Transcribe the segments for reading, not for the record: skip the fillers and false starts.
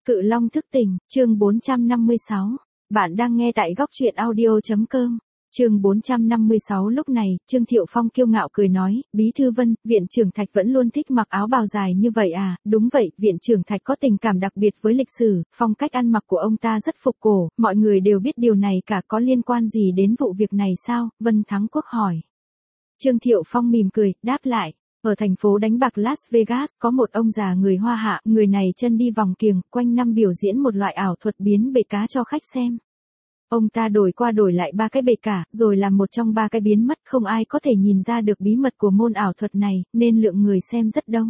Cự Long thức tỉnh, chương 456. Bạn đang nghe tại góc truyện audio.com. Chương 456. Lúc này, Trương Thiệu Phong kiêu ngạo cười nói, Bí thư Vân, viện trưởng Thạch vẫn luôn thích mặc áo bào dài như vậy à? Đúng vậy, viện trưởng Thạch có tình cảm đặc biệt với lịch sử, phong cách ăn mặc của ông ta rất phục cổ, mọi người đều biết điều này cả, có liên quan gì đến vụ việc này sao? Vân Thắng Quốc hỏi. Trương Thiệu Phong mỉm cười, đáp lại. Ở thành phố đánh bạc Las Vegas có một ông già người Hoa Hạ, người này chân đi vòng kiềng, quanh năm biểu diễn một loại ảo thuật biến bể cá cho khách xem. Ông ta đổi qua đổi lại 3 cái bể cả, rồi làm một trong 3 cái biến mất, không ai có thể nhìn ra được bí mật của môn ảo thuật này, nên lượng người xem rất đông.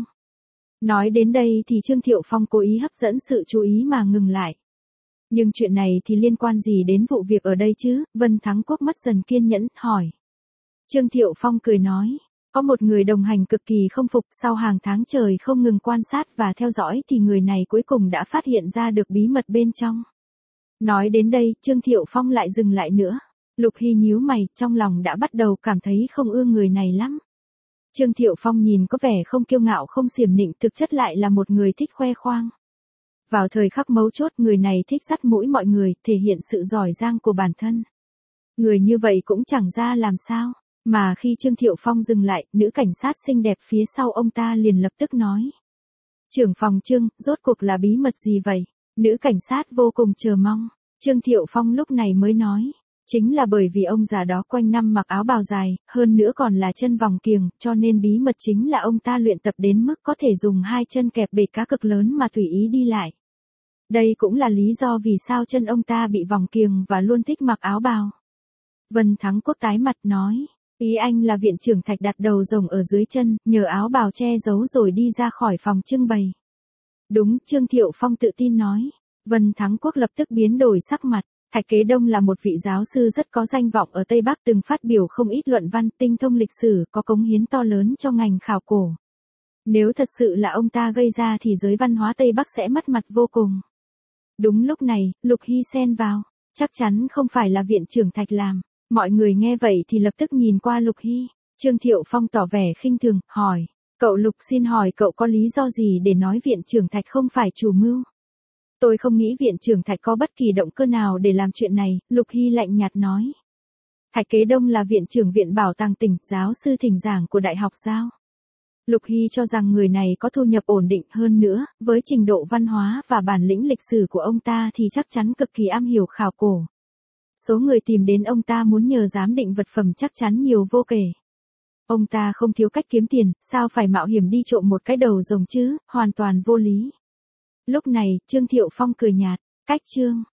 Nói đến đây thì Trương Thiệu Phong cố ý hấp dẫn sự chú ý mà ngừng lại. Nhưng chuyện này thì liên quan gì đến vụ việc ở đây chứ? Vân Thắng Quốc mất dần kiên nhẫn, hỏi. Trương Thiệu Phong cười nói. Có một người đồng hành cực kỳ không phục, sau hàng tháng trời không ngừng quan sát và theo dõi thì người này cuối cùng đã phát hiện ra được bí mật bên trong. Nói đến đây, Trương Thiệu Phong lại dừng lại nữa. Lục Hy nhíu mày, trong lòng đã bắt đầu cảm thấy không ưa người này lắm. Trương Thiệu Phong nhìn có vẻ không kiêu ngạo không xiểm nịnh, thực chất lại là một người thích khoe khoang. Vào thời khắc mấu chốt, người này thích dắt mũi mọi người, thể hiện sự giỏi giang của bản thân. Người như vậy cũng chẳng ra làm sao. Mà khi Trương Thiệu Phong dừng lại, nữ cảnh sát xinh đẹp phía sau ông ta liền lập tức nói. Trưởng phòng Trương, rốt cuộc là bí mật gì vậy? Nữ cảnh sát vô cùng chờ mong. Trương Thiệu Phong lúc này mới nói. Chính là bởi vì ông già đó quanh năm mặc áo bào dài, hơn nữa còn là chân vòng kiềng, cho nên bí mật chính là ông ta luyện tập đến mức có thể dùng 2 chân kẹp bể cá cực lớn mà tùy ý đi lại. Đây cũng là lý do vì sao chân ông ta bị vòng kiềng và luôn thích mặc áo bào. Vân Thắng Quốc tái mặt nói. Ý anh là viện trưởng Thạch đặt đầu rồng ở dưới chân, nhờ áo bào che giấu rồi đi ra khỏi phòng trưng bày. Đúng, Trương Thiệu Phong tự tin nói. Vân Thắng Quốc lập tức biến đổi sắc mặt. Thạch Kế Đông là một vị giáo sư rất có danh vọng ở Tây Bắc, từng phát biểu không ít luận văn, tinh thông lịch sử, có cống hiến to lớn cho ngành khảo cổ. Nếu thật sự là ông ta gây ra thì giới văn hóa Tây Bắc sẽ mất mặt vô cùng. Đúng lúc này, Lục Hy xen vào. Chắc chắn không phải là viện trưởng Thạch làm. Mọi người nghe vậy thì lập tức nhìn qua Lục Hy. Trương Thiệu Phong tỏ vẻ khinh thường, hỏi. Cậu Lục, xin hỏi cậu có lý do gì để nói viện trưởng Thạch không phải chủ mưu? Tôi không nghĩ viện trưởng Thạch có bất kỳ động cơ nào để làm chuyện này, Lục Hy lạnh nhạt nói. Thạch Kế Đông là viện trưởng viện bảo tàng tỉnh, giáo sư thỉnh giảng của Đại học Giao. Lục Hy cho rằng người này có thu nhập ổn định, hơn nữa, với trình độ văn hóa và bản lĩnh lịch sử của ông ta thì chắc chắn cực kỳ am hiểu khảo cổ. Số người tìm đến ông ta muốn nhờ giám định vật phẩm chắc chắn nhiều vô kể. Ông ta không thiếu cách kiếm tiền, sao phải mạo hiểm đi trộm một cái đầu rồng chứ, hoàn toàn vô lý. Lúc này, Trương Thiệu Phong cười nhạt, cách Trương,